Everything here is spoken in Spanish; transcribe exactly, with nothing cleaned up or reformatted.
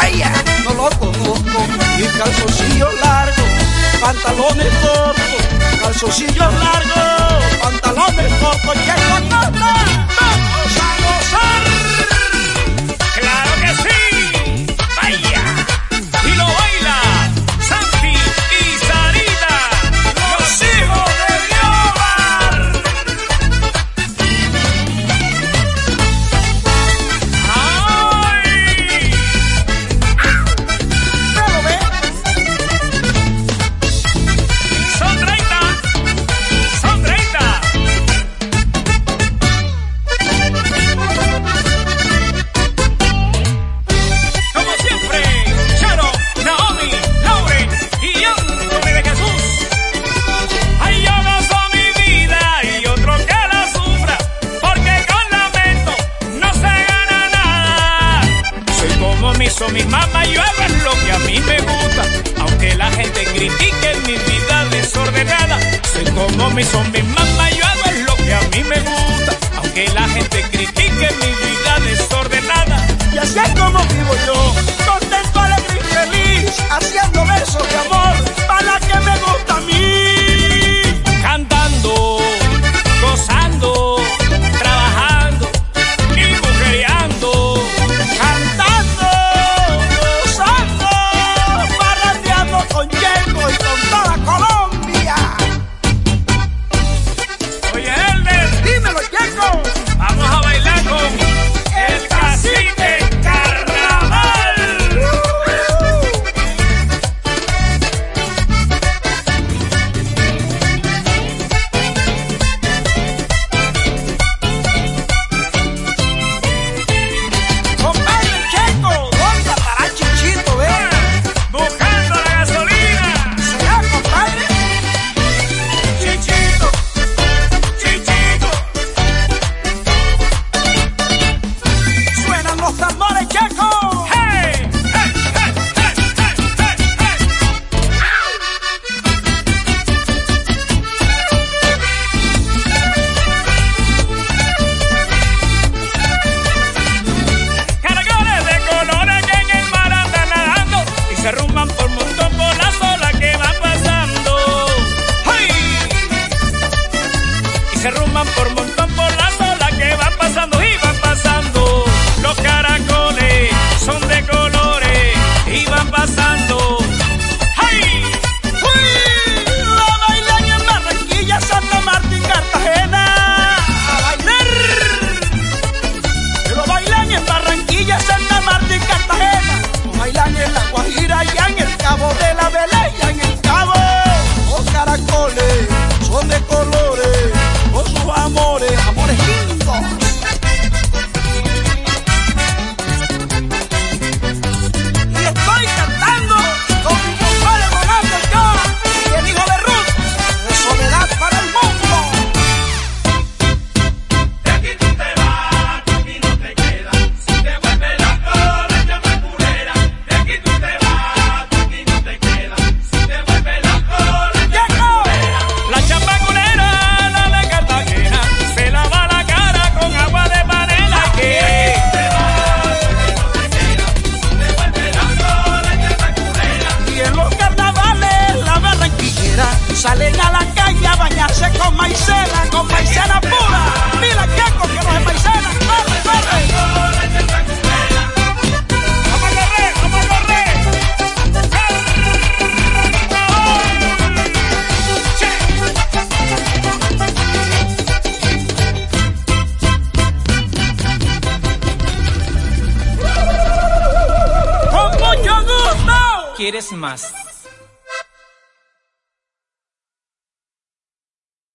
Vaya, no lo conozco. Y calzoncillos largos, pantalones cortos, calzoncillos largos, pantalones cortos, y eso no, no, vamos a gozar. ¡Claro que sí! ¡Vaya! Y lo baila Santi y Sarita, los hijos de Diomar. ¡Ay! ¿Pero ve? Son treinta, son treinta. Como siempre, Charo, Naomi, Lauren y Anthony de Jesús. Ay, yo gozo mi vida y otro que la sufra, porque con lamento no se gana nada. Soy como mi son mi mamá, yo hago lo que a mí me gusta, aunque la gente critique mi vida desordenada. Soy como mi son mi mamá, yo hago lo que a mí me gusta, aunque la gente critique mi vida desordenada. Y así es como vivo yo, contento, alegre y feliz, haciendo besos de amor para la que me gusta a mí. Cantando, gozando, trabajando y mujereando. Cantando, gozando, parrandeando con Checo y con toda Colombia. Oye, Elmer, Dímelo, Checo. vamos a bailar con el Cacique Carnaval. Compadre Checo, ¿dónde estará Chichito, ve? Buscando la gasolina. ¿Será, compadre? Chichito, chichito. Suenan los tambores, Checo. ¡Hey! ¡Hey! ¡Hey! ¡Hey! ¡Hey! ¡Hey! Caracoles de colores que en el mar andan nadando y se rumban por montón por las olas que van pasando. ¡Ay! Y se rumban por montón por las olas que van pasando y van pasando. Los caracoles son de colores y van pasando. ¡Ay! ¡Uy! Lo bailan en Barranquilla, Santa Marta y Cartagena. ¡A bailar! Lo bailan en Barranquilla, Santa Marta y Cartagena. Lo bailan en La Guajira y en el Cabo de la Vela y en el Cabo. Los caracoles son de colores, con sus amores, amores lindos. Y estoy cantando con mi compadre Rolando Ochoa y el hijo de Ruth, de Soledad para el mundo. De aquí tú te vas, de aquí no te quedas. Si te vuelves loco, la chapacurera. De aquí tú te vas, de aquí no te quedas. Si te vuelves loco, la chapacurera. La chapacurera, la de Cartagena, se lava la cara con agua de panela. Que Y en los carnavales la barranquillera salen a la calle a bañarse con maicena, con maicena pura. Mira Checo que no es maicena. ¡Corre, corre! vamos a correr, vamos a correr. Con mucho gusto. ¿Quieres más?